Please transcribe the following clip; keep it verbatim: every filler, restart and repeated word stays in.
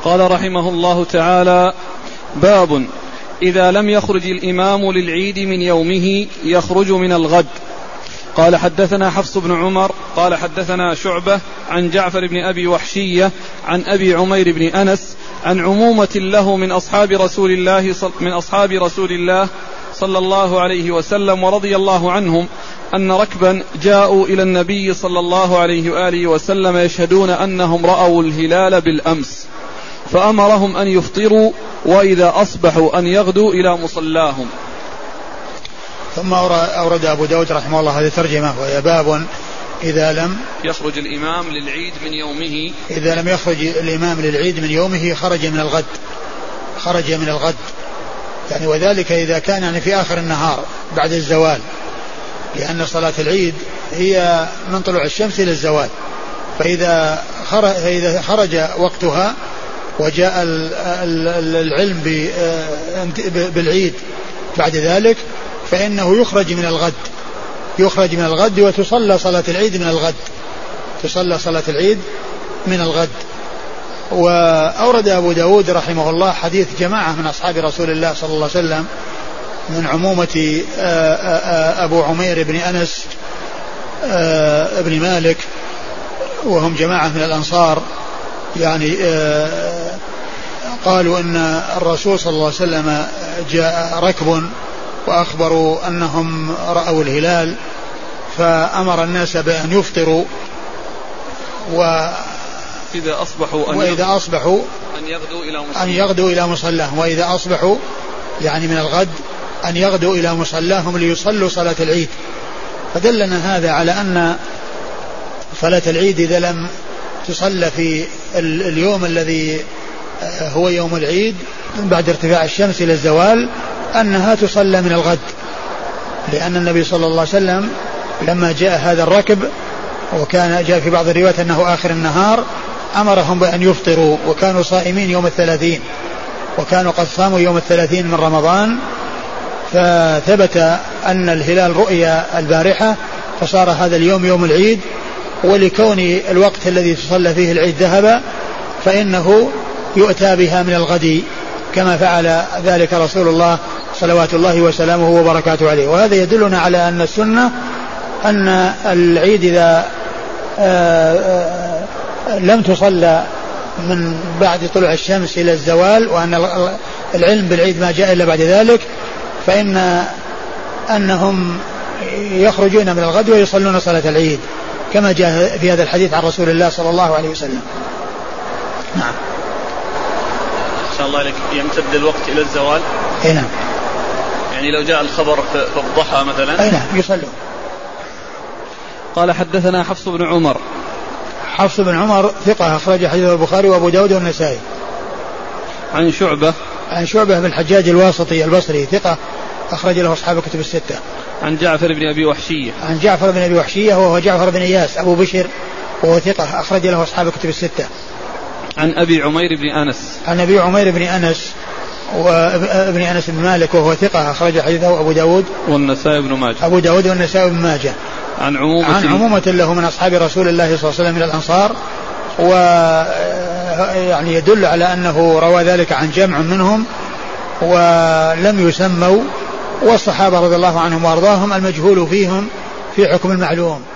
قال رحمه الله تعالى: باب إذا لم يخرج الإمام للعيد من يومه يخرج من الغد. قال حدثنا حفص بن عمر قال حدثنا شعبة عن جعفر بن أبي وحشية عن أبي عمير بن أنس عن عمومة له من أصحاب رسول الله من أصحاب رسول الله صلى الله عليه وسلم ورضي الله عنهم أن ركبا جاءوا إلى النبي صلى الله عليه وآله وسلم يشهدون أنهم رأوا الهلال بالأمس، فأمرهم أن يفطروا وإذا أصبحوا أن يغدوا إلى مصلاهم. ثم أورد أبو داود رحمه الله هذه الترجمة، وهي باب إذا لم يخرج الإمام للعيد من يومه إذا لم يخرج الإمام للعيد من يومه خرج من الغد خرج من الغد يعني وذلك إذا كان يعني في آخر النهار بعد الزوال، لأن صلاة العيد هي من طلوع الشمس إلى الزوال، فإذا خرج, فإذا خرج وقتها وجاء العلم بالعيد بعد ذلك فإنه يخرج من الغد يخرج من الغد وتصلى صلاة العيد من الغد تصلى صلاة العيد من الغد. وأورد أبو داود رحمه الله حديث جماعة من أصحاب رسول الله صلى الله عليه وسلم من عمومة أبو عمير بن أنس ابن مالك، وهم جماعة من الأنصار، يعني قالوا أن الرسول صلى الله عليه وسلم جاء ركب وأخبروا أنهم رأوا الهلال فأمر الناس بأن يفطروا و إذا أصبحوا أن, وإذا أصبحوا أن يغدوا إلى مصلاهم أن يغدوا إلى مصلاهم وإذا أصبحوا يعني من الغد أن يغدوا إلى مصلاهم ليصلوا صلاة العيد. فدلنا هذا على أن صلاة العيد إذا لم تصلى في اليوم الذي هو يوم العيد بعد ارتفاع الشمس إلى الزوال أنها تصلى من الغد، لأن النبي صلى الله عليه وسلم لما جاء هذا الركب وكان جاء في بعض الروايات أنه آخر النهار أمرهم بأن يفطروا، وكانوا صائمين يوم الثلاثين وكانوا قد صاموا يوم الثلاثين من رمضان، فثبت أن الهلال رؤيا البارحة فصار هذا اليوم يوم العيد، ولكون الوقت الذي تصلى فيه العيد ذهب فإنه يؤتى بها من الغد كما فعل ذلك رسول الله صلوات الله وسلامه وبركاته عليه. وهذا يدلنا على أن السنة أن العيد إذا لم تصلى من بعد طلوع الشمس إلى الزوال وأن العلم بالعيد ما جاء إلا بعد ذلك فإن أنهم يخرجون من الغد ويصلون صلاة العيد كما جاء في هذا الحديث عن رسول الله صلى الله عليه وسلم. نعم. إن شاء الله عليك يمتد الوقت إلى الزوال. أي نعم. يعني لو جاء الخبر في الضحى مثلا. أي نعم يصلون. قال حدثنا حفص بن عمر. حفص بن عمر ثقة أخرج حديث البخاري وأبو داود والنسائي. عن شعبة. عن شعبة بن الحجاج الواسطي البصري ثقة أخرج له أصحاب الكتب الستة. عن جعفر بن أبي وحشية. عن جعفر بن أبي وحشية وهو جعفر بن إياس أبو بشر وهو ثقة أخرج له أصحاب الكتب الستة. عن أبي عمير بن أنس. عن أبي عمير بن أنس وابن أنس بن مالك وهو ثقة أخرج حديثه أبو داود والنسائي بن ماجه. أبو داود والنسائي بن ماجه. عن عمومة عن عمومة له من أصحاب رسول الله صلى الله عليه وسلم من الأنصار، ويعني يدل على أنه روى ذلك عن جمع منهم ولم يسموا، والصحابة رضي الله عنهم وأرضاهم المجهول فيهم في حكم المعلوم.